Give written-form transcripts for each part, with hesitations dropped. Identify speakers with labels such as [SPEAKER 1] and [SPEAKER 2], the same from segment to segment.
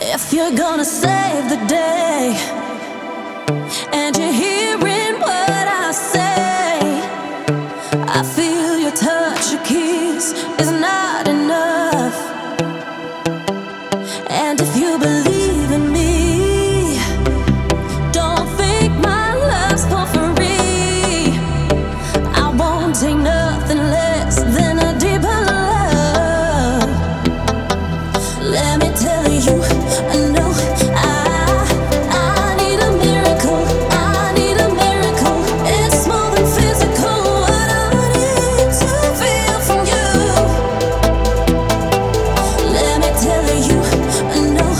[SPEAKER 1] If you're gonna save the day and you're hearing what I say, I feel your touch, your kiss is not enough. And if you believe in me, don't think my love's for free. I won't take nothing less than a deeper love. Let me tell you, I know I need a miracle. I need a miracle. It's more than physical. What I need to feel from you. Let me tell you, I know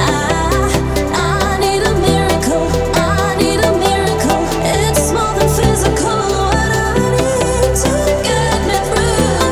[SPEAKER 1] I need a miracle. I need a miracle. It's more than physical. What I need to get me through.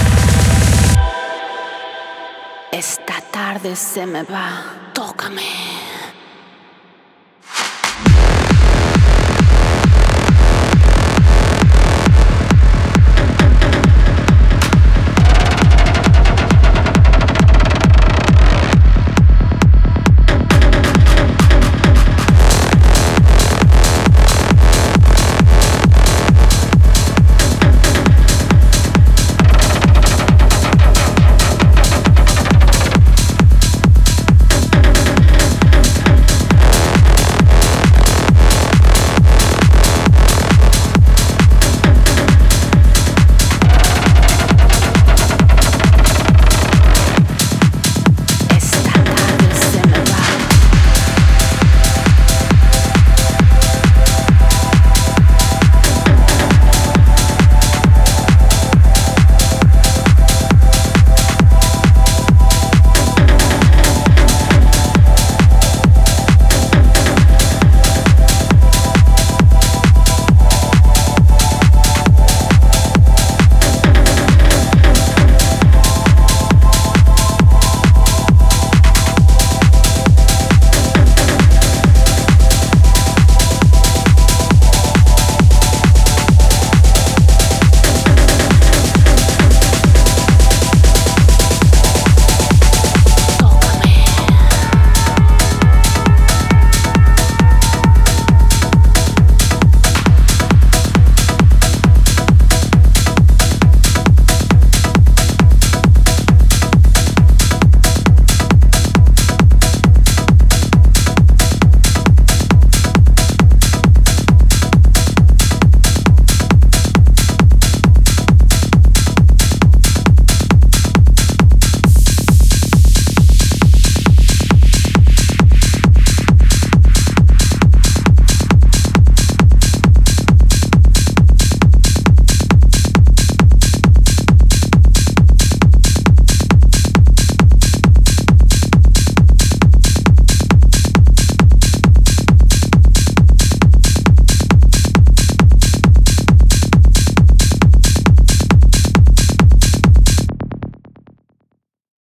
[SPEAKER 1] Esta tarde se me va. Tócame.